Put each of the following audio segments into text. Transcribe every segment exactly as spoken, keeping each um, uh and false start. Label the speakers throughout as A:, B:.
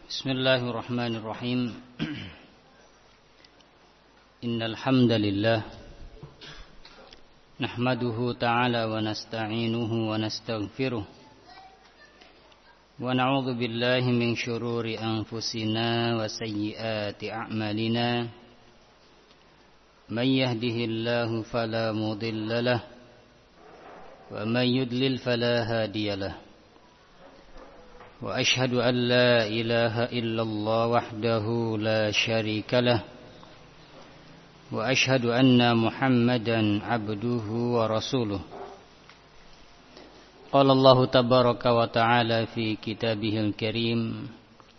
A: Bismillahirrahmanirrahim. Innal hamdalillah nahmaduhu ta'ala wa nasta'inuhu wa nastaghfiruh wa na'udzu billahi min shururi anfusina wa sayyiati a'malina. Man yahdihillahu fala mudilla lahu wa man yudlil fala hadiya lahu. Wa ashhadu an la ilaha illallah wahdahu la syarika lah. Wa ashhadu anna Muhammadan abduhu wa rasuluh. Qala Allah tabaraka wa ta'ala fi kitabihil karim,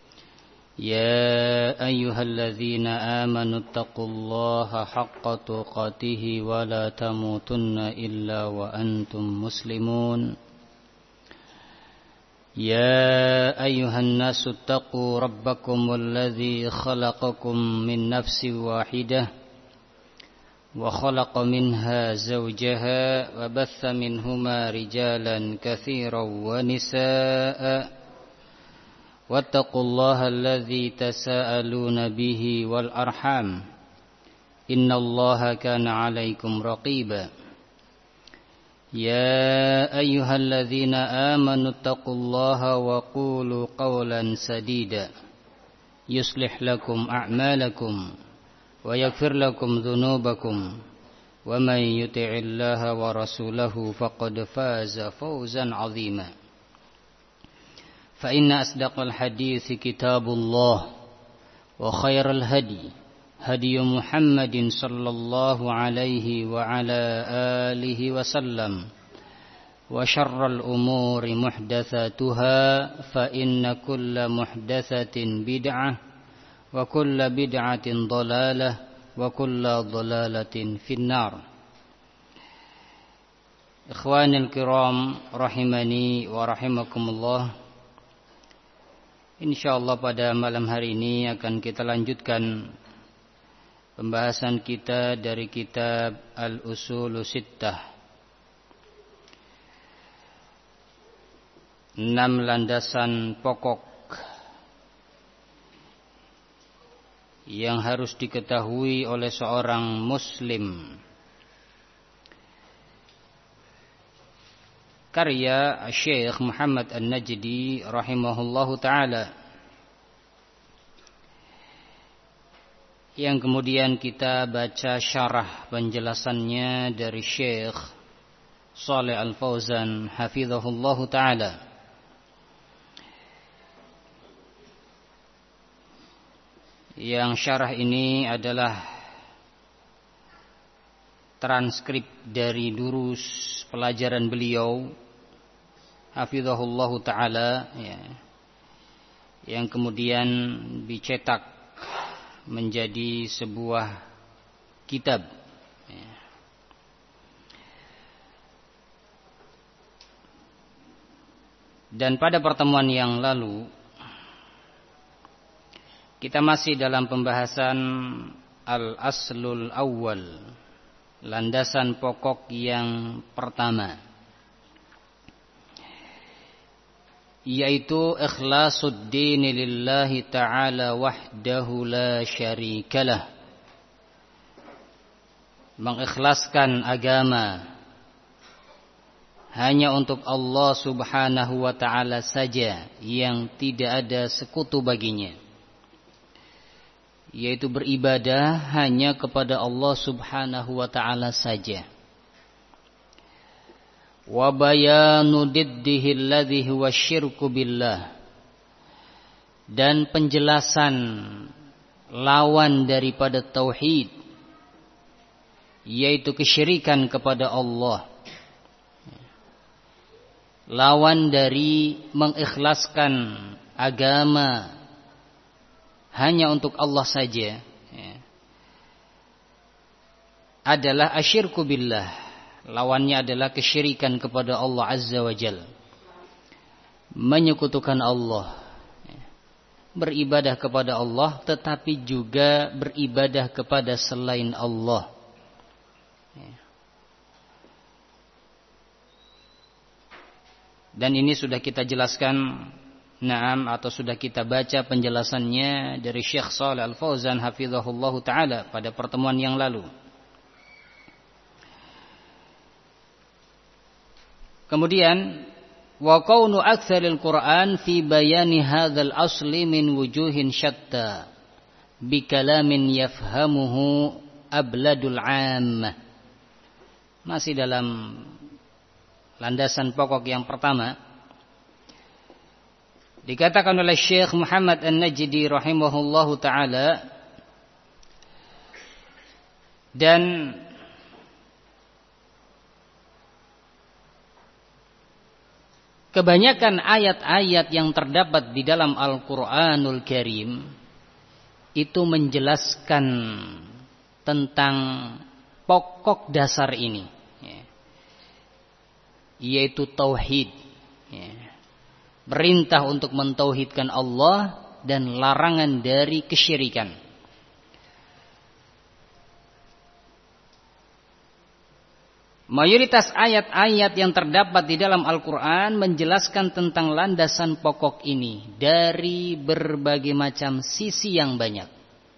A: ya ayyuhalladzina amanu taqullaha haqqa tuqatih wa la tamutunna illa wa antum muslimun. يا أيها الناس اتقوا ربكم الذي خلقكم من نفس واحدة وخلق منها زوجها وبث منهما رجالا كثيرا ونساء واتقوا الله الذي تساءلون به والأرحام إن الله كان عليكم رقيبا. يا أيها الذين آمنوا اتقوا الله وقولوا قولا سديدا يصلح لكم أعمالكم ويغفر لكم ذنوبكم ومن يطع الله ورسوله فقد فاز فوزا عظيما. فإن أصدق الحديث كتاب الله وخير الهدي هدي محمد صلى الله عليه وعلى آله وسلم وشر الأمور محدثاتها فإن كل محدثة بدعة وكل بدعة ضلالة وكل ضلالة في النار. إخواني الكرام rahimani wa rahimakumullah. Insyaallah pada malam hari ini akan kita lanjutkan pembahasan kita dari kitab Al-Usul Sittah, enam landasan pokok yang harus diketahui oleh seorang muslim. Karya Syekh Muhammad An-Najdi rahimahullahu ta'ala, yang kemudian kita baca syarah penjelasannya dari Syekh Shalih Al-Fauzan hafizahullahu ta'ala. Yang syarah ini adalah transkrip dari durus pelajaran beliau hafizahullahu ta'ala, ya, yang kemudian dicetak menjadi sebuah kitab. Dan pada pertemuan yang lalu kita masih dalam pembahasan al-aslul awwal, landasan pokok yang pertama, yaitu ikhlasuddin lillahi ta'ala wahdahu la syarikalah. Mengikhlaskan agama hanya untuk Allah subhanahu wa ta'ala saja yang tidak ada sekutu baginya, yaitu beribadah hanya kepada Allah subhanahu wa ta'ala saja. Wa bayanu diddihi alladhi huwa syirku billah, dan penjelasan lawan daripada tauhid, yaitu kesyirikan kepada Allah. Lawan dari mengikhlaskan agama hanya untuk Allah saja adalah asyirku billah. Lawannya adalah kesyirikan kepada Allah Azza wa Jalla, menyekutukan Allah, beribadah kepada Allah tetapi juga beribadah kepada selain Allah. Dan ini sudah kita jelaskan Naam, atau sudah kita baca penjelasannya dari Syekh Shalih Al-Fauzan hafizahullahu taala pada pertemuan yang lalu. Kemudian wa kaunu aktsaril Qur'an fi bayani hadzal asli min wujuhin syatta bi kalamin yafhamuhu abladul 'ammah. Masih dalam landasan pokok yang pertama, dikatakan oleh Syekh Muhammad An-Najdi rahimahullahu taala, dan kebanyakan ayat-ayat yang terdapat di dalam Al-Qur'anul Karim itu menjelaskan tentang pokok dasar ini, yaitu tauhid. Perintah untuk mentauhidkan Allah dan larangan dari kesyirikan. Mayoritas ayat-ayat yang terdapat di dalam Al-Quran menjelaskan tentang landasan pokok ini dari berbagai macam sisi yang banyak.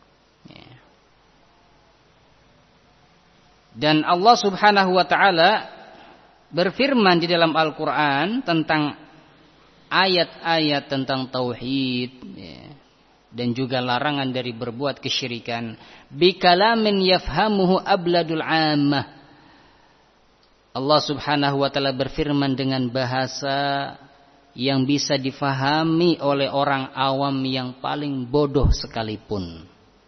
A: Dan Allah Subhanahu wa ta'ala berfirman di dalam Al-Quran tentang ayat-ayat tentang tauhid, ya, dan juga larangan dari berbuat kesyirikan. Bikalamin yafhamuhu abladul 'ammah. Allah Subhanahu wa ta'ala berfirman dengan bahasa yang bisa difahami oleh orang awam yang paling bodoh sekalipun.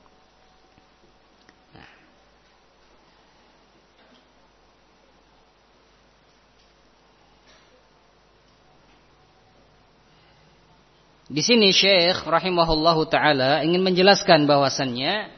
A: Di sini Syekh rahimahullahu taala ingin menjelaskan bahwasannya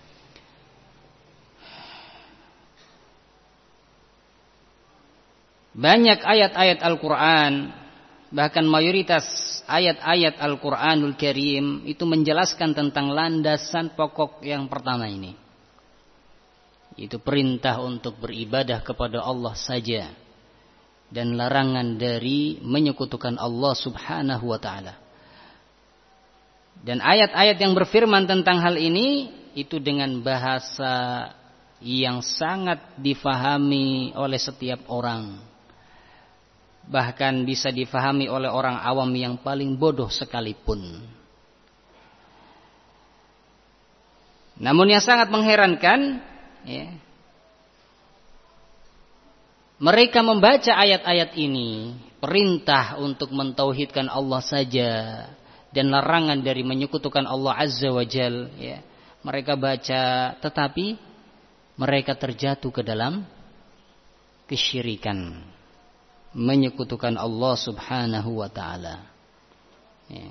A: banyak ayat-ayat Al-Qur'an, bahkan mayoritas ayat-ayat Al-Qur'anul Karim itu menjelaskan tentang landasan pokok yang pertama ini, yaitu perintah untuk beribadah kepada Allah saja dan larangan dari menyekutukan Allah Subhanahu wa taala. Dan ayat-ayat yang berfirman tentang hal ini itu dengan bahasa yang sangat difahami oleh setiap orang. Bahkan bisa difahami oleh orang awam yang paling bodoh sekalipun. Namun yang sangat mengherankan, ya, mereka membaca ayat-ayat ini, perintah untuk mentauhidkan Allah saja dan larangan dari menyekutukan Allah Azza wa Jal, ya, mereka baca, tetapi mereka terjatuh ke dalam kesyirikan, menyekutukan Allah Subhanahu wa ta'ala, ya.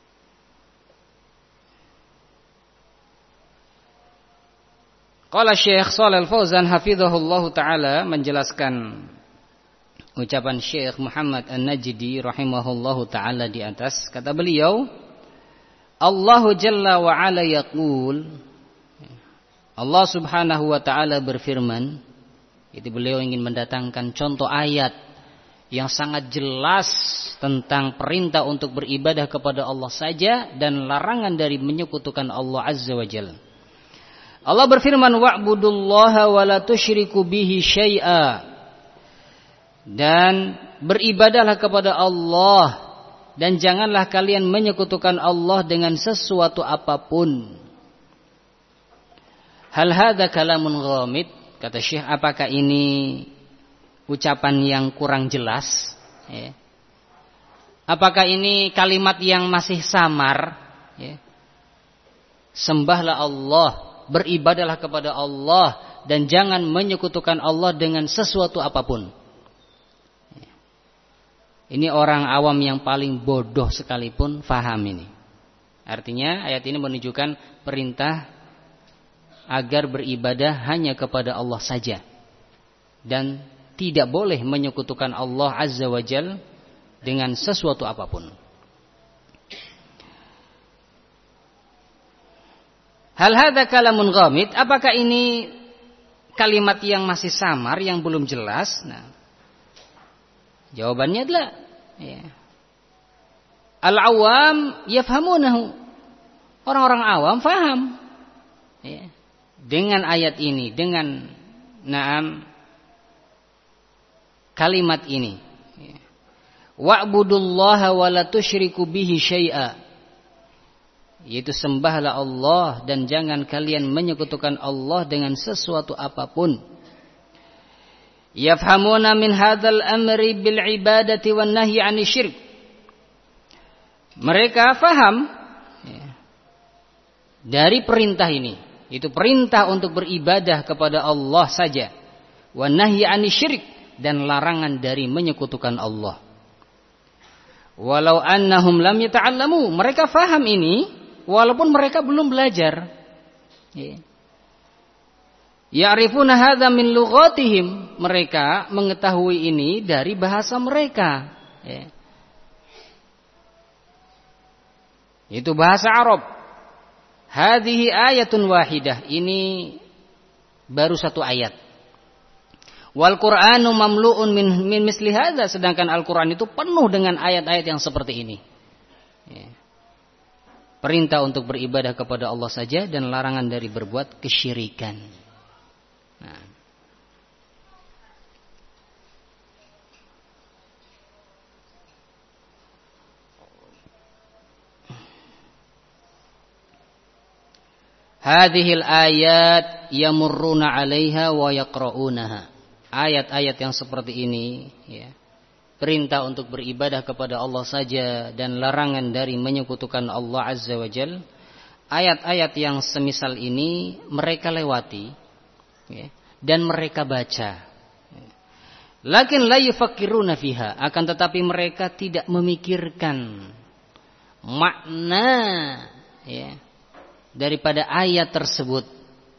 A: Qala Syekh Shalih Al-Fauzan hafizahullahu ta'ala menjelaskan ucapan Syekh Muhammad An-Najdi rahimahullahu ta'ala di atas. Kata beliau, Allahu Jalla wa ala yaqul, Allah Subhanahu wa ta'ala berfirman. Itu beliau ingin mendatangkan contoh ayat yang sangat jelas tentang perintah untuk beribadah kepada Allah saja dan larangan dari menyekutukan Allah Azza wa Jalla. Allah berfirman, wa'budullaha wa la tusyriku bihi syai'a. Dan beribadahlah kepada Allah dan janganlah kalian menyekutukan Allah dengan sesuatu apapun. Hal hadza kalamun ghamid, kata Syekh, apakah ini ucapan yang kurang jelas, ya? Apakah ini kalimat yang masih samar, ya? Sembahlah Allah, beribadahlah kepada Allah dan jangan menyekutukan Allah dengan sesuatu apapun. Ini orang awam yang paling bodoh sekalipun faham ini. Artinya ayat ini menunjukkan perintah agar beribadah hanya kepada Allah saja dan tidak boleh menyekutukan Allah Azza wa Jal dengan sesuatu apapun. Hal hadza kalamun ghamid, apakah ini kalimat yang masih samar, yang belum jelas? Nah, jawabannya adalah, ya, Al-awam yafhamunahu. Orang-orang awam faham. Ya. Dengan ayat ini, dengan naam kalimat ini. Ya. Wa'budullaha wa la tusyriku bihi syai'a. Yaitu sembahlah Allah dan jangan kalian menyekutukan Allah dengan sesuatu apapun. Yafhamuna min hadzal amri bil ibadati wan nahyi 'anil syirk. Mereka faham ya, dari perintah ini, itu perintah untuk beribadah kepada Allah saja, wan nahyi 'anil syirk, dan larangan dari menyekutukan Allah. Walau annahum lam yata'allamu, mereka faham ini walaupun mereka belum belajar. Ya. Ya'rifuna hadza min lughatihim, mereka mengetahui ini dari bahasa mereka. Ya. Itu bahasa Arab. Hadhihi ayatun wahidah, ini baru satu ayat. Wal Qur'anu mamlu'un min min misli hadza, sedangkan Al-Qur'an itu penuh dengan ayat-ayat yang seperti ini. Ya. Perintah untuk beribadah kepada Allah saja dan larangan dari berbuat kesyirikan. Nah. Hadhil ayat yamurruna 'alaiha wa yaqra'unaha. Ayat-ayat yang seperti ini ya, perintah untuk beribadah kepada Allah saja dan larangan dari menyekutukan Allah Azza wa Jal. Ayat-ayat yang semisal ini mereka lewati ya, dan mereka baca. Lakin la yufakkiruna fiha, akan tetapi mereka tidak memikirkan makna ya, daripada ayat tersebut.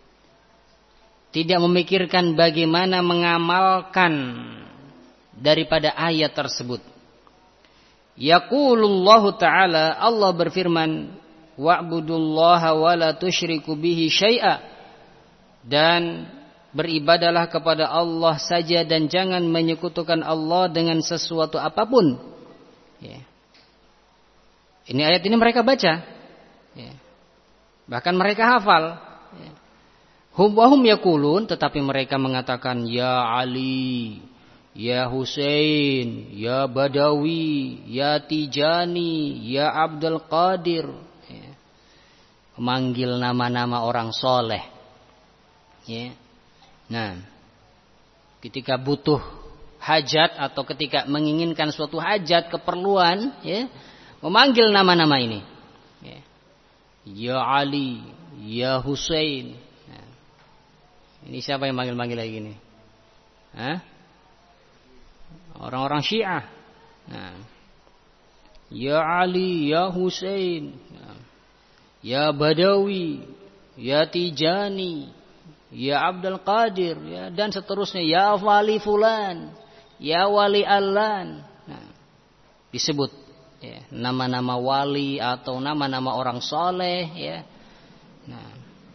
A: Tidak memikirkan bagaimana mengamalkan daripada ayat tersebut. Yaqulullahu ta'ala, Allah berfirman, wa'budullaha wa la tusyriku bihi syai'a, dan beribadalah kepada Allah saja dan jangan menyekutukan Allah dengan sesuatu apapun. Ya. Ini ayat ini mereka baca, ya. Bahkan mereka hafal. Ya. Hum wahum yaqulun, tetapi mereka mengatakan ya Ali, ya Husain, ya Badawi, ya Tijani, ya Abdul Qadir. Ya. Memanggil nama-nama orang soleh. Ya. Nah, ketika butuh hajat atau ketika menginginkan suatu hajat, keperluan, ya, memanggil nama-nama ini. Ya, ya Ali, ya Husain. Nah, ini siapa yang manggil-manggil lagi ini? Hah? Orang-orang Syiah. Nah, ya Ali, ya Husain, nah, ya Badawi, ya Tijani, ya Abdul Qadir, ya, dan seterusnya, ya wali fulan, ya wali allan. Nah, disebut ya, nama-nama wali atau nama-nama orang soleh ya. Nah,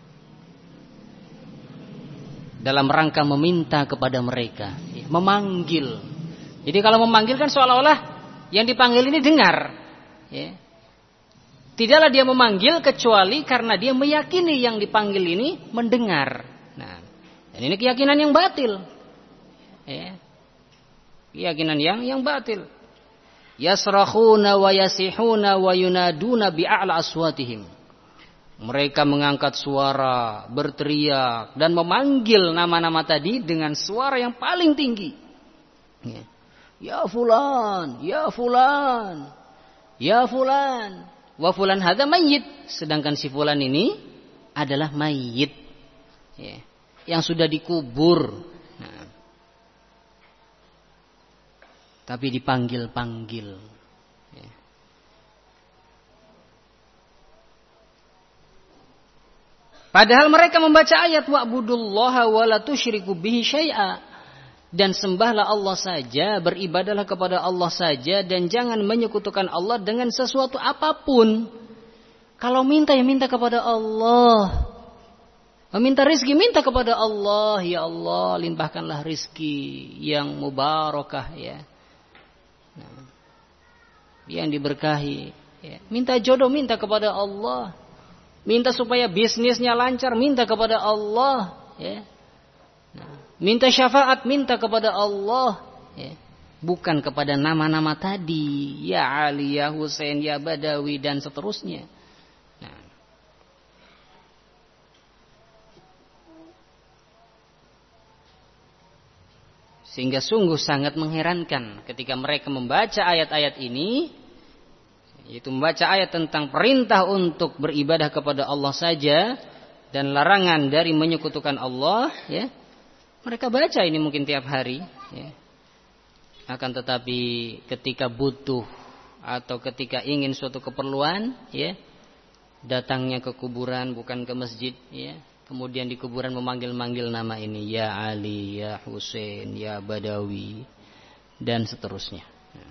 A: dalam rangka meminta kepada mereka, ya, memanggil. Jadi kalau memanggil kan seolah-olah yang dipanggil ini dengar. Ya. Tidaklah dia memanggil kecuali karena dia meyakini yang dipanggil ini mendengar. Nah, dan ini keyakinan yang batil. Ya. Keyakinan yang yang batil. Yasrakhuna wa yasihuna wa yunaduna bi'a'la aswatihim. Mereka mengangkat suara, berteriak dan memanggil nama-nama tadi dengan suara yang paling tinggi. Ya, ya fulan, ya fulan, ya fulan. Wa fulan hadza mayyit, sedangkan si fulan ini adalah mayyit. Ya, yang sudah dikubur. Nah, tapi dipanggil-panggil. Ya. Padahal mereka membaca ayat wa'budullaha wa la tusyriku bihi syai'a, dan sembahlah Allah saja, beribadahlah kepada Allah saja dan jangan menyekutukan Allah dengan sesuatu apapun. Kalau minta ya minta kepada Allah. Meminta rizki minta kepada Allah, ya Allah limpahkanlah rizki yang mubarakah ya. Nah, yang diberkahi. Ya, minta jodoh, minta kepada Allah. Minta supaya bisnisnya lancar, minta kepada Allah. Ya. Nah, minta syafaat, minta kepada Allah. Ya. Bukan kepada nama-nama tadi. Ya Ali, ya Husain, ya Badawi, dan seterusnya. Nah. Sehingga sungguh sangat mengherankan ketika mereka membaca ayat-ayat ini. Yaitu membaca ayat tentang perintah untuk beribadah kepada Allah saja dan larangan dari menyekutukan Allah, ya. Mereka baca ini mungkin tiap hari, ya. Akan tetapi ketika butuh atau ketika ingin suatu keperluan, ya, datangnya ke kuburan bukan ke masjid, ya. Kemudian di kuburan memanggil-manggil nama ini, ya Ali, ya Husain, ya Badawi, dan seterusnya.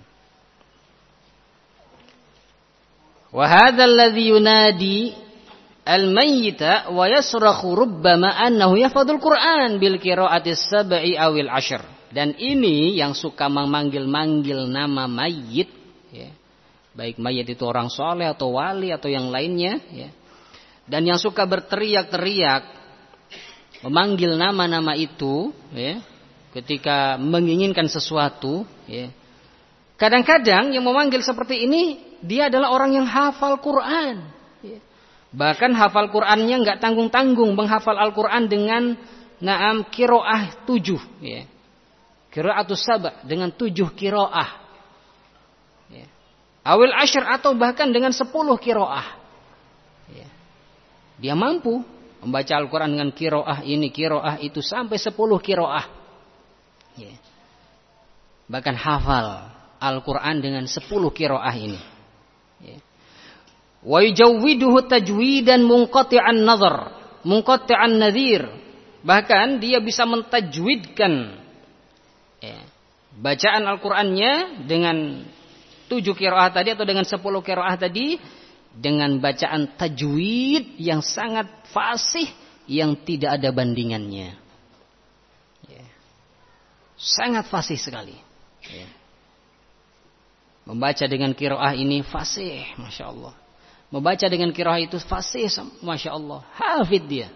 A: Wa hadzal ladzi yunadi al-mayyita wa yasrakhu rubbama annahu yahfadzul Qur'an bil qira'ati sab'i awil ashr. Dan ini yang suka memanggil-manggil nama mayit, ya. Baik mayit itu orang soleh atau wali atau yang lainnya, ya. Dan yang suka berteriak-teriak memanggil nama-nama itu, ya, ketika menginginkan sesuatu, ya. Kadang-kadang yang memanggil seperti ini dia adalah orang yang hafal Quran. Bahkan hafal Qurannya nggak tanggung-tanggung, menghafal Al-Quran dengan naam kiroah tujuh. Ya. Kiroatus saba dengan tujuh kiroah. Ya. Awil ashar atau bahkan dengan sepuluh kiroah. Ya. Dia mampu membaca Al-Quran dengan kiroah ini, kiroah itu sampai sepuluh kiroah. Ya. Bahkan hafal Al-Quran dengan sepuluh kiroah ini. Wa yujawwiduhu tajwidan munqati'an nazar, munqati'an nadhir. Bahkan dia bisa mentajwidkan, ya, bacaan Al-Qur'annya dengan tujuh qiraah tadi atau dengan sepuluh qiraah tadi dengan bacaan tajwid yang sangat fasih yang tidak ada bandingannya. Ya. Sangat fasih sekali. Ya. Membaca dengan qiraah ini fasih, Masya Allah. Membaca dengan qiraah itu fasih, Masya Allah. Hafid dia.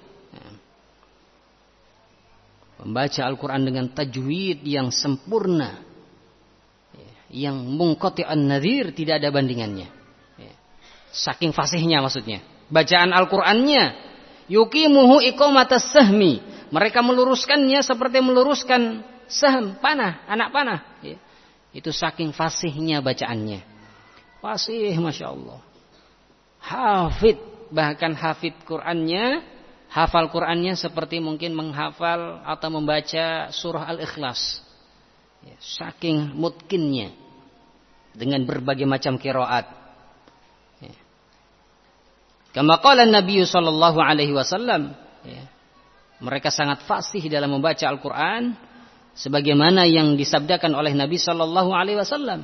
A: Membaca Al-Quran dengan tajwid yang sempurna. Yang munqati'an nadhir, tidak ada bandingannya. Saking fasihnya maksudnya. Bacaan Al-Qurannya. Yuqimuhu iqamatas sahmi. Mereka meluruskannya seperti meluruskan sahm, panah, anak panah. Itu saking fasihnya bacaannya. Fasih, Masya Allah. Hafid, bahkan hafid Qur'annya, hafal Qur'annya seperti mungkin menghafal atau membaca surah Al-Ikhlas. Ya, saking mutkinnya dengan berbagai macam qiraat. Ya. Kama qala Nabi sallallahu alaihi wasallam, ya. Mereka sangat fasih dalam membaca Al-Qur'an sebagaimana yang disabdakan oleh Nabi sallallahu alaihi wasallam.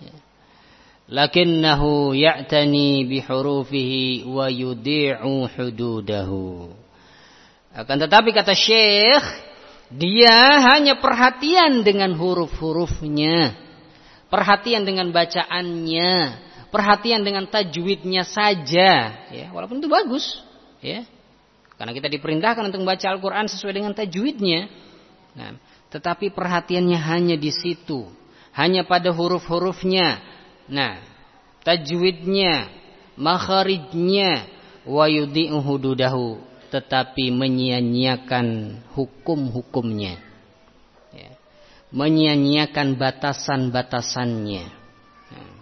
A: Lakinnahu ya'tani bihurufihi wa yudi'u hududahu. Akan tetapi kata Syekh, dia hanya perhatian dengan huruf-hurufnya, perhatian dengan bacaannya, perhatian dengan tajwidnya saja, ya, walaupun itu bagus, ya. Karena kita diperintahkan untuk membaca Al-Qur'an sesuai dengan tajwidnya. Nah, tetapi perhatiannya hanya di situ, hanya pada huruf-hurufnya. Nah, tajwidnya, makharijnya, wa yudhi'u hududahu, tetapi menyia-nyiakan hukum-hukumnya, ya. Menyia-nyiakan batasan-batasannya. Nah.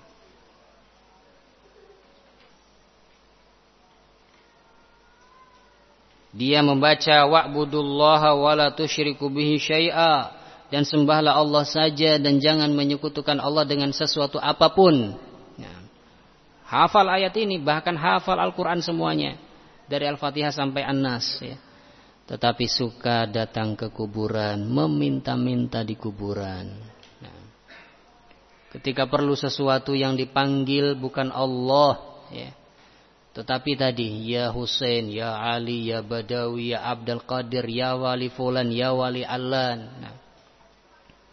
A: Dia membaca wa'budullaha wa la tusyriku bihi syai'a, dan sembahlah Allah saja dan jangan menyekutukan Allah dengan sesuatu apapun. Ya. Hafal ayat ini, bahkan hafal Al-Quran semuanya dari Al-Fatihah sampai An-Nas, ya. Tetapi suka datang ke kuburan, meminta-minta di kuburan. Nah. Ketika perlu sesuatu yang dipanggil bukan Allah, ya. Tetapi tadi ya Husain, ya Ali, ya Badawi, ya Abdul Qadir, ya Wali Fulan, ya Wali Allan. Nah.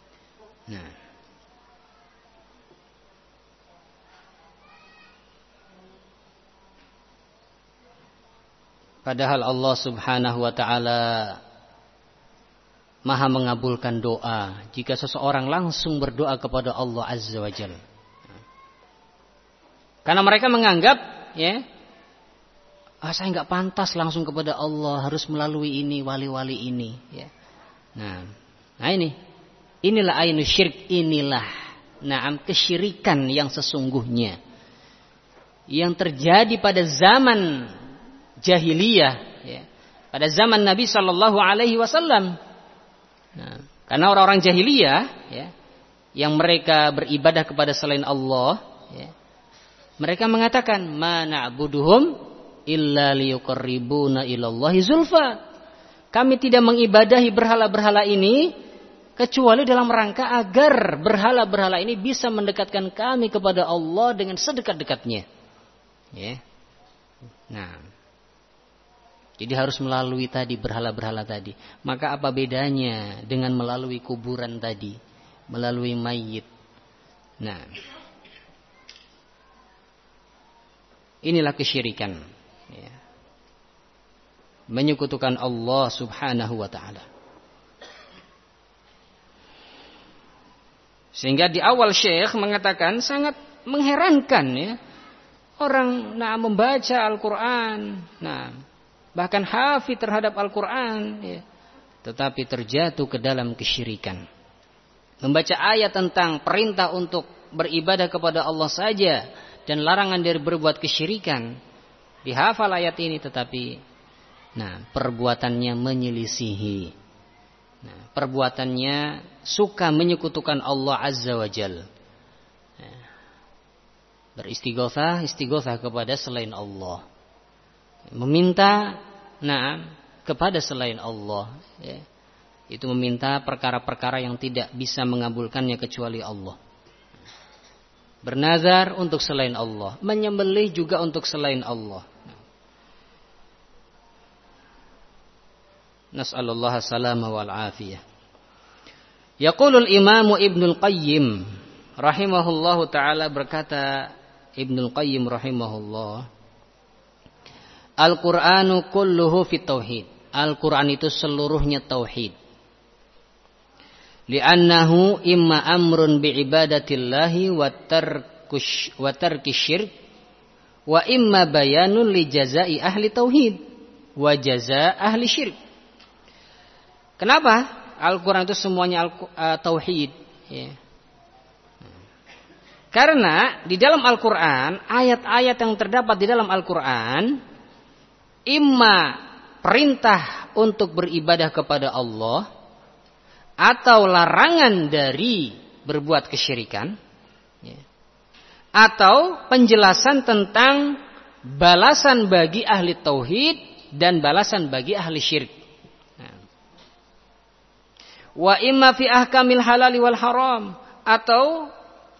A: Nah. Padahal Allah Subhanahu wa taala Maha mengabulkan doa jika seseorang langsung berdoa kepada Allah Azza wa Jalla. Karena mereka menganggap, ya, ah, saya nggak pantas langsung kepada Allah, harus melalui ini wali-wali ini. Ya. Nah, nah ini, inilah ainu syirk, inilah, naam, kesyirikan yang sesungguhnya, yang terjadi pada zaman jahiliyah, ya, pada zaman Nabi Shallallahu Alaihi Wasallam. Nah, karena orang-orang jahiliyah, ya, yang mereka beribadah kepada selain Allah, ya, mereka mengatakan, ma na'buduhum illa liyuqarribuna ilallahi zulfa. Kami tidak mengibadahi berhala-berhala ini kecuali dalam rangka agar berhala-berhala ini bisa mendekatkan kami kepada Allah dengan sedekat-dekatnya. Ya. Nah, jadi harus melalui tadi berhala-berhala tadi. Maka apa bedanya dengan melalui kuburan tadi, melalui mayit? Nah, inilah kesyirikan, ya, menyekutukan Allah Subhanahu wa taala. Sehingga di awal Syekh mengatakan sangat mengherankan, ya, orang nah membaca Al-Qur'an, nah bahkan hafid terhadap Al-Quran, ya, tetapi terjatuh ke dalam kesyirikan. Membaca ayat tentang perintah untuk beribadah kepada Allah saja dan larangan dari berbuat kesyirikan, dihafal ayat ini, tetapi nah perbuatannya menyelisihi, nah, perbuatannya suka menyekutukan Allah Azza wa Jalla, nah, beristighotsah, istighotsah kepada selain Allah, meminta, nah, kepada selain Allah, ya, itu meminta perkara-perkara yang tidak bisa mengabulkannya kecuali Allah. Bernazar untuk selain Allah, menyembelih juga untuk selain Allah. Nas'alullah salama wal afiyah. Yaqulul Imam Ibnul Qayyim rahimahullahu taala, berkata Ibnul Qayyim rahimahullah, Al-Qur'anu kulluhu fit tauhid. Al-Qur'an itu seluruhnya tauhid. Li'annahu imma amrun bi'ibadatillahi wa tarkush wa tarki syirk wa imma bayanun li jazai ahli tauhid wa jazaa ahli syirk. Kenapa Al-Qur'an itu semuanya uh, tauhid, ya. Karena di dalam Al-Qur'an, ayat-ayat yang terdapat di dalam Al-Qur'an imma perintah untuk beribadah kepada Allah atau larangan dari berbuat kesyirikan, ya, atau penjelasan tentang balasan bagi ahli tauhid dan balasan bagi ahli syirik. Nah. Wa imma fi ahkamil halali wal haram, atau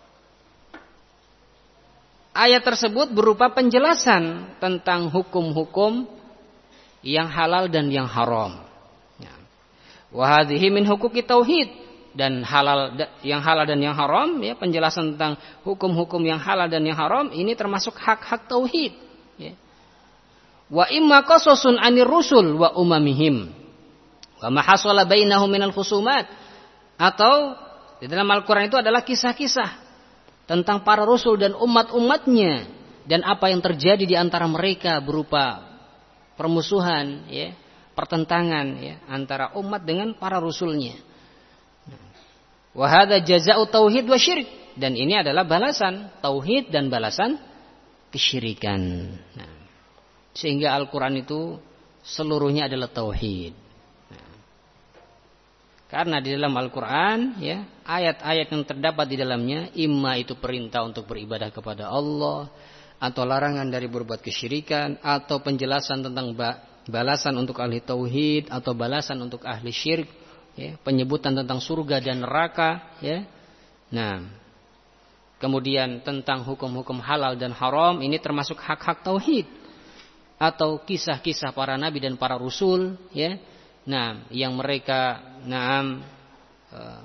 A: ayat tersebut berupa penjelasan tentang hukum-hukum yang halal dan yang haram. Wa hadhihi min huquqi tauhid, dan halal yang halal dan yang haram, ya, penjelasan tentang hukum-hukum yang halal dan yang haram ini termasuk hak-hak tauhid, ya. Wa imma qasasun 'anir rusul wa umamihim wa ma hasala bainahum minal khusumat, atau di dalam Al-Qur'an itu adalah kisah-kisah tentang para rasul dan umat-umatnya dan apa yang terjadi di antara mereka berupa permusuhan, ya, pertentangan, ya, antara umat dengan para rasulnya. Wa hadza jazaa'u tauhid wa syirik, dan ini adalah balasan tauhid dan balasan kesyirikan. Nah, sehingga Al-Qur'an itu seluruhnya adalah tauhid. Nah, karena di dalam Al-Qur'an, ya, ayat-ayat yang terdapat di dalamnya imma itu perintah untuk beribadah kepada Allah, atau larangan dari berbuat kesyirikan, atau penjelasan tentang balasan untuk ahli tauhid atau balasan untuk ahli syirik, ya, penyebutan tentang surga dan neraka, ya. Nah, kemudian tentang hukum-hukum halal dan haram, ini termasuk hak-hak tauhid atau kisah-kisah para nabi dan para rasul, ya. Nah, yang mereka naam uh,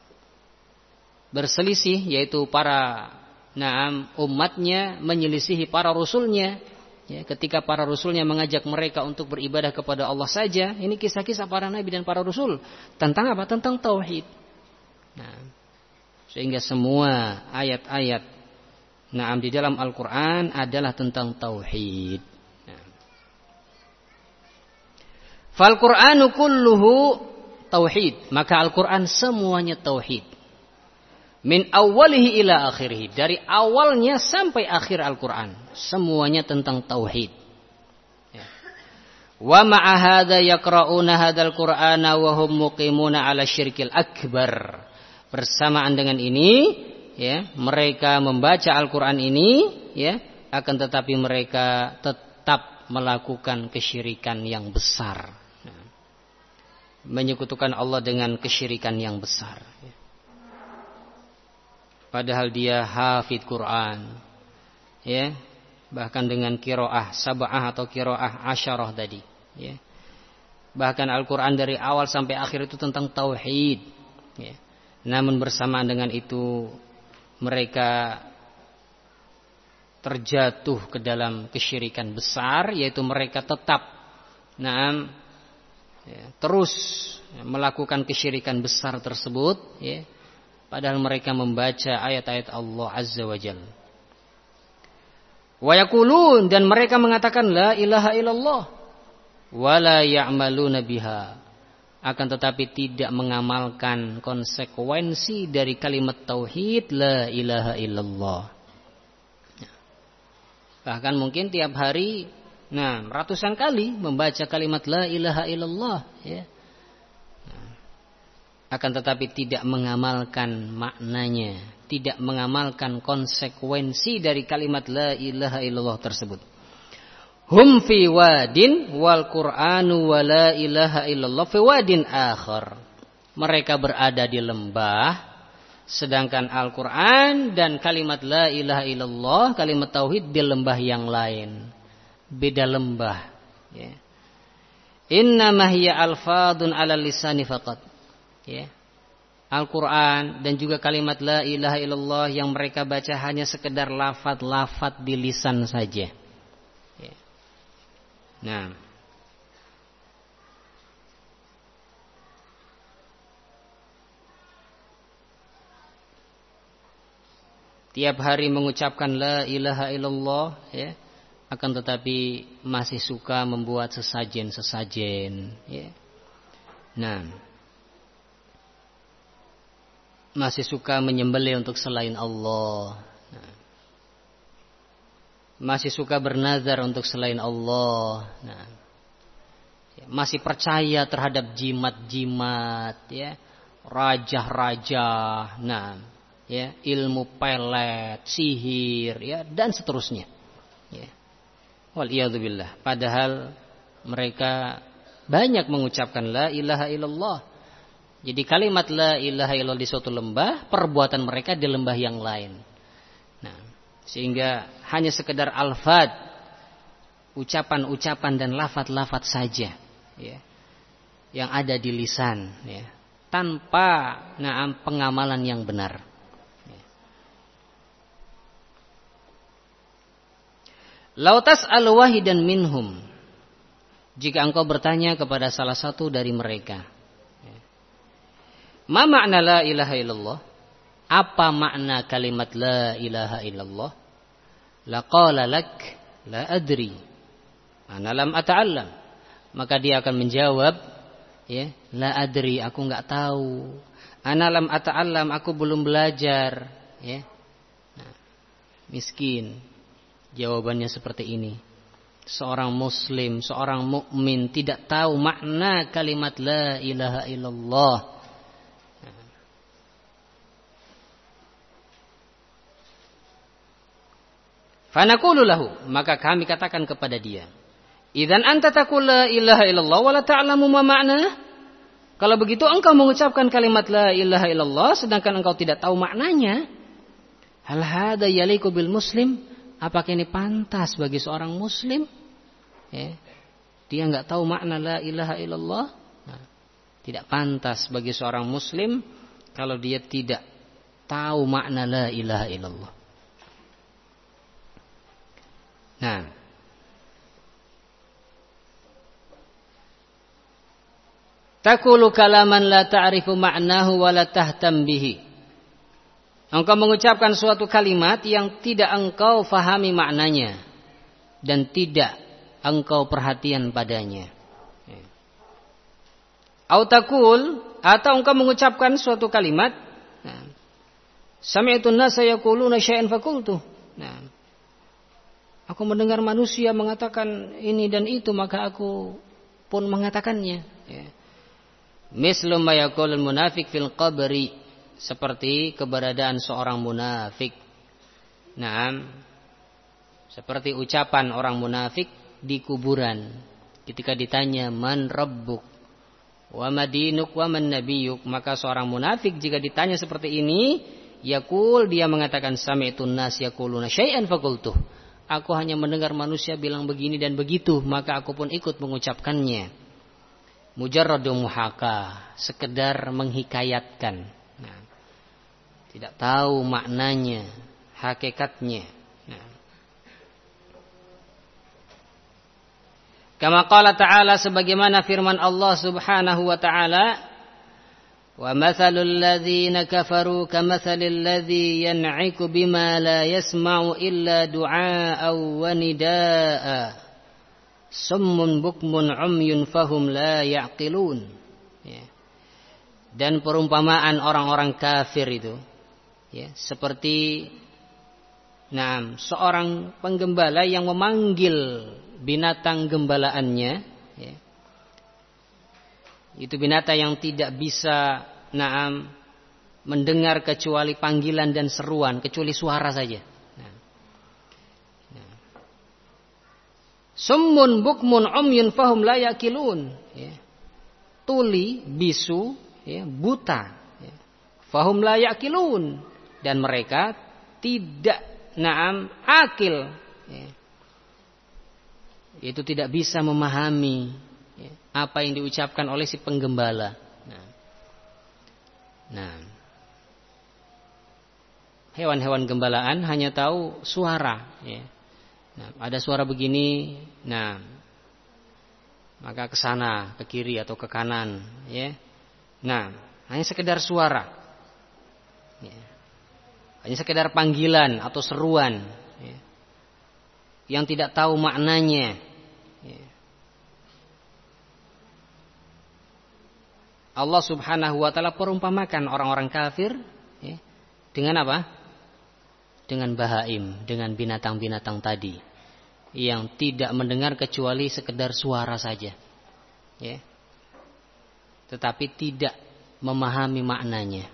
A: berselisih, yaitu para naam umatnya menyelisihi para rasulnya, Ya, ketika para rasulnya mengajak mereka untuk beribadah kepada Allah saja, ini kisah-kisah para nabi dan para rasul tentang apa? Tentang tauhid. Nah, sehingga semua ayat-ayat na'am di dalam Al-Qur'an adalah tentang tauhid. Nah. Fal Qur'anu kulluhu tauhid, maka Al-Qur'an semuanya tauhid. Min awwalihi ila akhirih, dari awalnya sampai akhir Al-Qur'an semuanya tentang tauhid. Ya. Wa ma'a hadza yaqra'una hadzal Qur'ana wa hum muqimuna 'ala syirkil akbar. Bersamaan dengan ini, ya, mereka membaca Al-Qur'an ini, ya, akan tetapi mereka tetap melakukan kesyirikan yang besar. Nah, menyekutukan Allah dengan kesyirikan yang besar. Ya. Padahal dia hafidz Quran, ya, bahkan dengan qiraah sab'ah atau qiraah asyarah tadi, ya. Bahkan Al-Quran dari awal sampai akhir itu tentang tauhid, ya. Namun bersamaan dengan itu mereka terjatuh ke dalam kesyirikan besar, yaitu mereka tetap, nah, ya, terus melakukan kesyirikan besar tersebut, ya. Padahal mereka membaca ayat-ayat Allah Azza wa Jalla. Wa yaqulun, dan mereka mengatakan la ilaha illallah wa la ya'maluna biha, akan tetapi tidak mengamalkan konsekuensi dari kalimat tauhid la ilaha illallah. Bahkan mungkin tiap hari, nah, ratusan kali membaca kalimat la ilaha illallah, ya. Akan tetapi tidak mengamalkan maknanya, tidak mengamalkan konsekuensi dari kalimat la ilaha illallah tersebut. Hum fi wadin wal Qur'anu wa la ilaha illallah fi wadin akhar. Mereka berada di lembah, sedangkan Al-Qur'an dan kalimat la ilaha illallah, kalimat tauhid, di lembah yang lain. Beda lembah, ya. Innama hiya alfadun ala lisani faqat. Ya. Al-Quran dan juga kalimat la ilaha illallah yang mereka baca hanya sekedar lafaz-lafaz di lisan saja, ya. Nah, tiap hari mengucapkan la ilaha illallah, ya, akan tetapi masih suka membuat sesajen-sesajen, ya. Nah, masih suka menyembelih untuk selain Allah. Nah, masih suka bernazar untuk selain Allah. Nah, masih percaya terhadap jimat-jimat, ya, raja-raja, nah, ya, ilmu pelet, sihir, ya, dan seterusnya. Ya. Waliyadzubillah. Padahal mereka banyak mengucapkan la ilaha illallah. Jadi kalimat la ilaha illallah di suatu lembah, perbuatan mereka di lembah yang lain. Nah, sehingga hanya sekedar alfad, ucapan-ucapan dan lafaz-lafaz saja, ya, yang ada di lisan, ya, tanpa na'am pengamalan yang benar. Ya. Lau tas'al wahidan minhum, jika engkau bertanya kepada salah satu dari mereka, ma makna la ilaha illallah, apa makna kalimat la ilaha illallah, laqala lak la adri ana lam ata'allam, maka dia akan menjawab, ya, la adri, aku enggak tahu, ana lam ata'allam, aku belum belajar, ya. Nah, miskin jawabannya seperti ini. Seorang muslim, seorang mukmin tidak tahu makna kalimat la ilaha illallah. Fanaqulu lahu, maka kami katakan kepada dia, idzan anta taqul la ilaha illallah wa la ta'lamu ma ma'na. Kalau begitu engkau mengucapkan kalimat la ilaha illallah sedangkan engkau tidak tahu maknanya. Hal hadza yaliqu bil muslim? Apakah ini pantas bagi seorang muslim? Ya. Dia enggak tahu makna la ilaha illallah. Nah, tidak pantas bagi seorang muslim kalau dia tidak tahu makna la ilaha illallah. Nah, Taqulu kalaman la ta'rifu ma'nahu wa la tahtam bihi. Engkau mengucapkan suatu kalimat yang tidak engkau fahami maknanya dan tidak engkau perhatian padanya. Au taqul, atau engkau mengucapkan suatu kalimat, nah, sami'tu an-nasa yaquluna syai'an faqultu. Nah, aku mendengar manusia mengatakan ini dan itu, maka aku pun mengatakannya. Ya. Mislu ma yaqulul munafiq fil qabri, seperti keberadaan seorang munafik. Nah, seperti ucapan orang munafik di kuburan ketika ditanya man rabbuk wa madinuk wa man nabiyuk, maka seorang munafik jika ditanya seperti ini, yaqul, dia mengatakan sami'tun nas yaquluna syai'an faqultuh. Aku hanya mendengar manusia bilang begini dan begitu, maka aku pun ikut mengucapkannya. Mujarradu muhaka, sekedar menghikayatkan. Nah, tidak tahu maknanya, hakikatnya. Nah. Kama qala ta'ala, sebagaimana firman Allah Subhanahu wa ta'ala, wa mathalul ladzina kafaru kamathalil ladzi yan'iku bima la yasma'u illa du'aa'aw wa nidaa'a summun bukmun umyun fahum la ya'qilun. Ya. Dan perumpamaan orang-orang kafir itu, ya, seperti nah, seorang penggembala yang memanggil binatang gembalaannya, ya. Itu binatang yang tidak bisa naam mendengar kecuali panggilan dan seruan, kecuali suara saja. Nah. Nah. Summun bukmun umyun fahum la yaqilun. Ya. Tuli, bisu, ya, buta. Ya. Fahum la yaqilun, dan mereka tidak naam akil. Ya. Itu tidak bisa memahami, ya, apa yang diucapkan oleh si penggembala. Nah, nah, hewan-hewan gembalaan hanya tahu suara. Ya. Nah, ada suara begini, nah, maka ke sana, ke kiri atau ke kanan. Ya. Nah, hanya sekedar suara. Ya. Hanya sekedar panggilan atau seruan, ya, yang tidak tahu maknanya. Ya. Allah Subhanahu wa ta'ala perumpamakan orang-orang kafir, ya, dengan apa? Dengan bahaim, dengan binatang-binatang tadi yang tidak mendengar kecuali sekedar suara saja, ya, tetapi tidak memahami maknanya.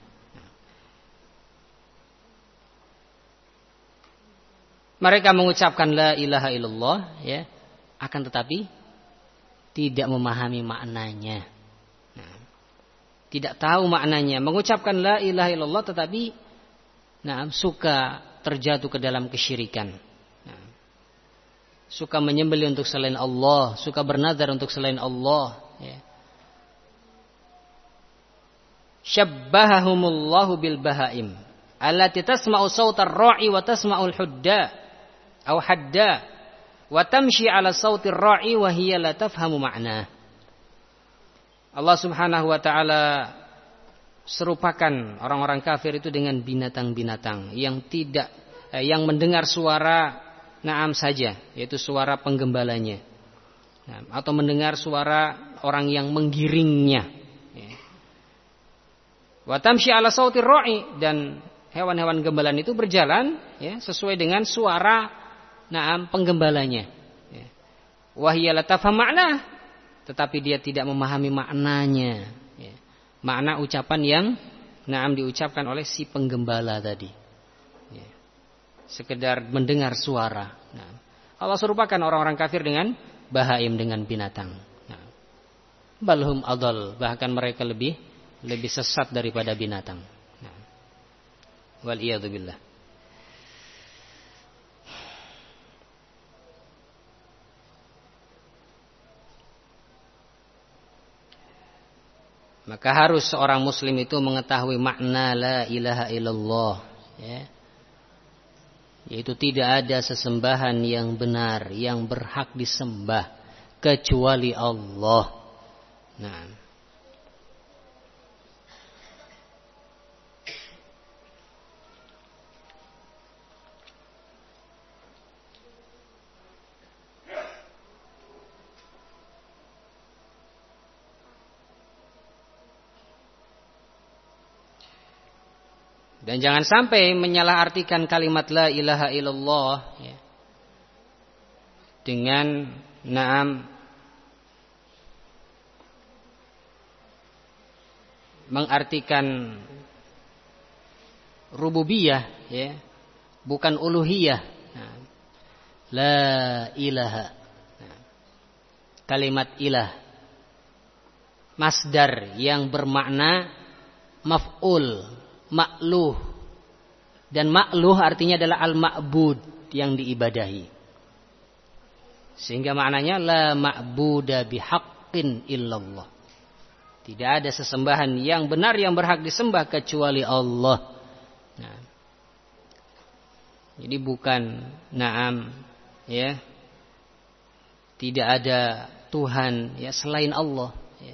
A: Mereka mengucapkan la ilaha illallah, ya, akan tetapi tidak memahami maknanya. Nah, tidak tahu maknanya. Mengucapkan la ilaha illallah tetapi nah, suka terjatuh ke dalam kesyirikan. Nah, suka menyembelih untuk selain Allah, suka bernazar untuk selain Allah. Ya. Syabbahahumullahu bil bahaim allati tasma'u sautar ra'i wa tasma'ul hudda aw hadda wa tamshi ala sautir ra'i wa hiya la tafhamu ma'na. Allah Subhanahu wa ta'ala serupakan orang-orang kafir itu dengan binatang-binatang yang tidak eh, yang mendengar suara na'am saja, yaitu suara penggembalanya, nah, atau mendengar suara orang yang menggiringnya. Ya. Wa tamshi ala sautir ra'i, dan hewan-hewan gembalaan itu berjalan, ya, sesuai dengan suara naam penggembalanya. Ya. Wahiyya la tafham ma'na, tetapi dia tidak memahami maknanya. Ya. Makna ucapan yang naam diucapkan oleh si penggembala tadi. Ya. Sekedar mendengar suara. Nah, Allah serupakan orang-orang kafir dengan bahaim, dengan binatang. Nah, balhum adall, bahkan mereka lebih lebih sesat daripada binatang. Nah. Wal iyadu billah. Maka harus seorang muslim itu mengetahui makna la ilaha illallah, ya. Yaitu tidak ada sesembahan yang benar, yang berhak disembah kecuali Allah. Nah, Dan jangan sampai menyalahartikan kalimat la ilaha illallah ya, dengan na'am mengartikan rububiyah ya, bukan uluhiyah. Nah, la ilaha. Nah, kalimat ilah masdar yang bermakna maf'ul, ma'luh. Dan ma'luh artinya adalah al-ma'bud, yang diibadahi. Sehingga maknanya la ma'buda bihaqqin illallah. Tidak ada sesembahan yang benar yang berhak disembah kecuali Allah. Nah, jadi bukan na'am ya, tidak ada Tuhan ya selain Allah ya.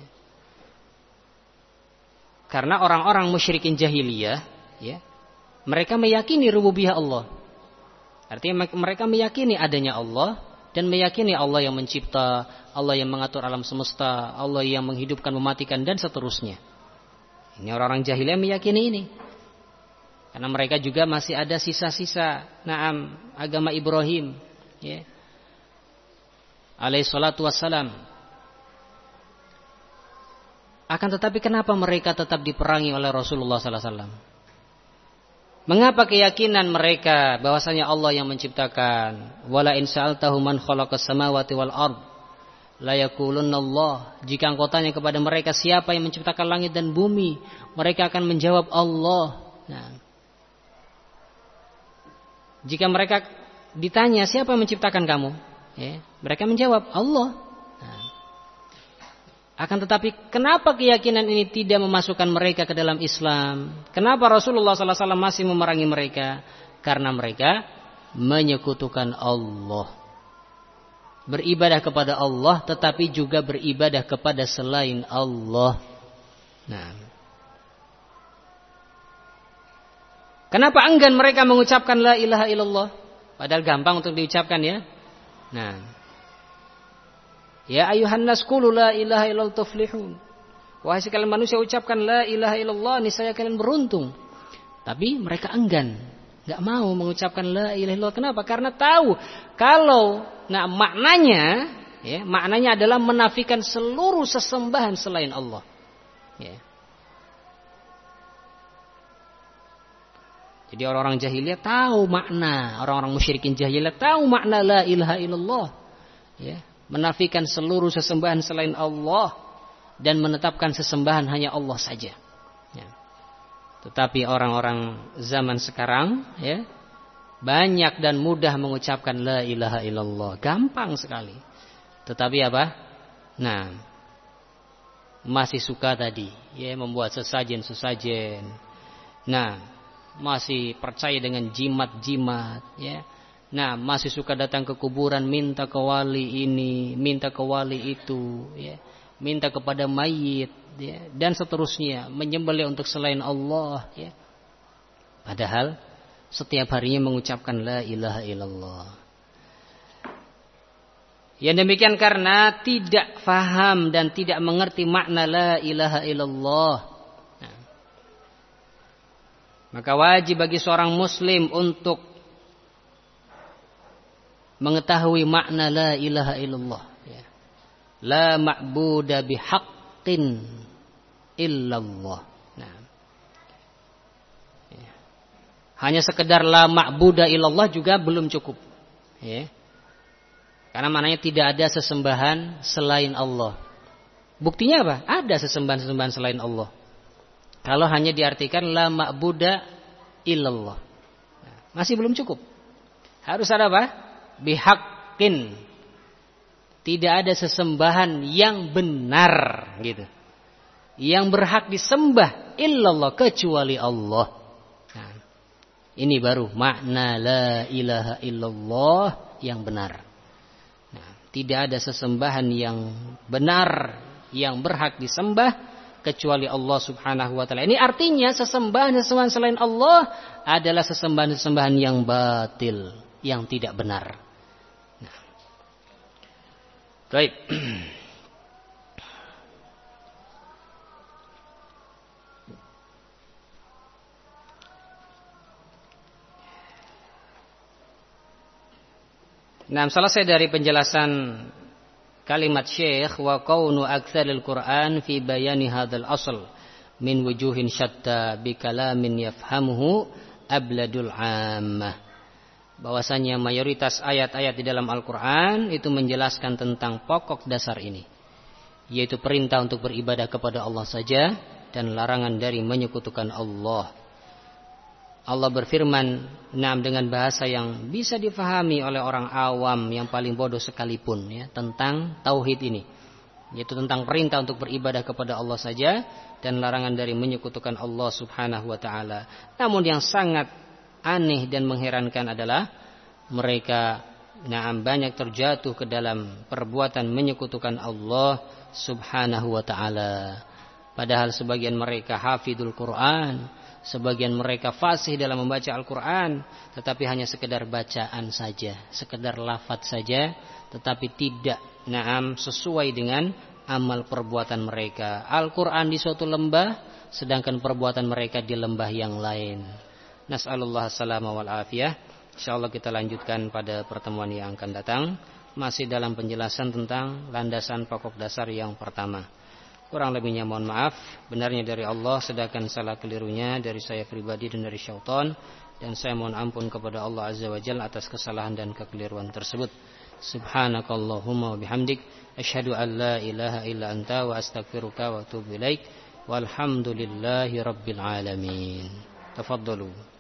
A: Karena orang-orang musyrikin jahiliyah ya, mereka meyakini rububiyah Allah. Artinya mereka meyakini adanya Allah dan meyakini Allah yang mencipta, Allah yang mengatur alam semesta, Allah yang menghidupkan, mematikan dan seterusnya. Ini orang-orang jahiliyah meyakini ini. Karena mereka juga masih ada sisa-sisa na'am agama Ibrahim ya, alaihi salatu wassalam. Akan tetapi kenapa mereka tetap diperangi oleh Rasulullah sallallahu alaihi wasallam? Mengapa keyakinan mereka bahwasanya Allah yang menciptakan? Wala in sa'altahu man khalaqas samawati wal ard la yaqulunna Allah. Jika engkau tanya kepada mereka siapa yang menciptakan langit dan bumi, mereka akan menjawab Allah. Nah, jika mereka ditanya siapa yang menciptakan kamu, ya, mereka menjawab Allah. Nah, akan tetapi kenapa keyakinan ini tidak memasukkan mereka ke dalam Islam? Kenapa Rasulullah sallallahu alaihi wasallam masih memerangi mereka? Karena mereka menyekutukan Allah, beribadah kepada Allah, tetapi juga beribadah kepada selain Allah. Nah, kenapa enggan mereka mengucapkan la ilaha illallah? Padahal gampang untuk diucapkan ya. Nah, ya ayuhan nas qulu la ilaha illallah tuflihun. Wahai sekalian manusia, ucapkan la ilaha illallah, niscaya kalian beruntung. Tapi mereka enggan, enggak mau mengucapkan la ilaha illallah. Kenapa? Karena tahu kalau nah maknanya ya, maknanya adalah menafikan seluruh sesembahan selain Allah. Ya. Jadi orang-orang jahiliyah tahu makna, orang-orang musyrikin jahiliyah tahu makna la ilaha illallah. Ya, menafikan seluruh sesembahan selain Allah dan menetapkan sesembahan hanya Allah saja. Ya. Tetapi orang-orang zaman sekarang ya, banyak dan mudah mengucapkan la ilaha illallah, gampang sekali. Tetapi apa? Nah, masih suka tadi ya membuat sesajen-sesajen. Nah, masih percaya dengan jimat-jimat ya. Nah, masih suka datang ke kuburan minta ke wali ini, minta ke wali itu ya, minta kepada mayit ya, dan seterusnya, menyembelih untuk selain Allah ya. Padahal setiap harinya mengucapkan la ilaha illallah. Yang demikian karena tidak faham dan tidak mengerti makna la ilaha illallah. Maka wajib bagi seorang muslim untuk mengetahui makna la ilaha illallah ya. La ma'buda bihaqqin illallah. Nah, ya. Hanya sekedar la ma'buda illallah juga belum cukup ya. Karena maknanya tidak ada sesembahan selain Allah. Buktinya apa? Ada sesembahan-sesembahan selain Allah. Kalau hanya diartikan la ma'buda illallah, nah, masih belum cukup. Harus ada apa? Bihaqqin. Tidak ada sesembahan yang benar gitu, yang berhak disembah illallah, kecuali Allah. Nah, ini baru makna la ilaha illallah yang benar. Nah, tidak ada sesembahan yang benar yang berhak disembah kecuali Allah subhanahu wa ta'ala. Ini artinya sesembahan-sesembahan selain Allah adalah sesembahan-sesembahan yang batil, yang tidak benar. Nah. Baik. Nah, selesai dari penjelasan kalimat Syekh wa kaunu aktsaril Qur'an fi bayani hadzal asl min wujuhin syatta bi kalamin yafhamuhu abladul ammah. Bahwasanya mayoritas ayat-ayat di dalam Al-Qur'an itu menjelaskan tentang pokok dasar ini, yaitu perintah untuk beribadah kepada Allah saja dan larangan dari menyekutukan Allah. Allah berfirman, nah, dengan bahasa yang bisa difahami oleh orang awam yang paling bodoh sekalipun, ya, tentang tauhid ini, yaitu tentang perintah untuk beribadah kepada Allah saja dan larangan dari menyekutukan Allah Subhanahu wa taala. Namun yang sangat aneh dan mengherankan adalah mereka na'am banyak terjatuh ke dalam perbuatan menyekutukan Allah Subhanahu wa taala. Padahal sebagian mereka hafidul Quran, sebagian mereka fasih dalam membaca Al-Quran, tetapi hanya sekedar bacaan saja, sekedar lafaz saja, tetapi tidak na'am sesuai dengan amal perbuatan mereka. Al-Quran di suatu lembah, sedangkan perbuatan mereka di lembah yang lain. Nas'alullah as-salama wal afiyah. Insyaallah kita lanjutkan pada pertemuan yang akan datang, masih dalam penjelasan tentang landasan pokok dasar yang pertama. Kurang lebihnya mohon maaf. Benarnya dari Allah, sedangkan salah kelirunya dari saya pribadi dan dari syaitan. Dan saya mohon ampun kepada Allah Azza wa Jalla atas kesalahan dan kekeliruan tersebut. Subhanakallahumma wa bihamdik, asyhadu an la ilaha illa anta wa astaghfiruka wa atubu ilaik. Walhamdulillahi rabbil alamin. Tafaddalu.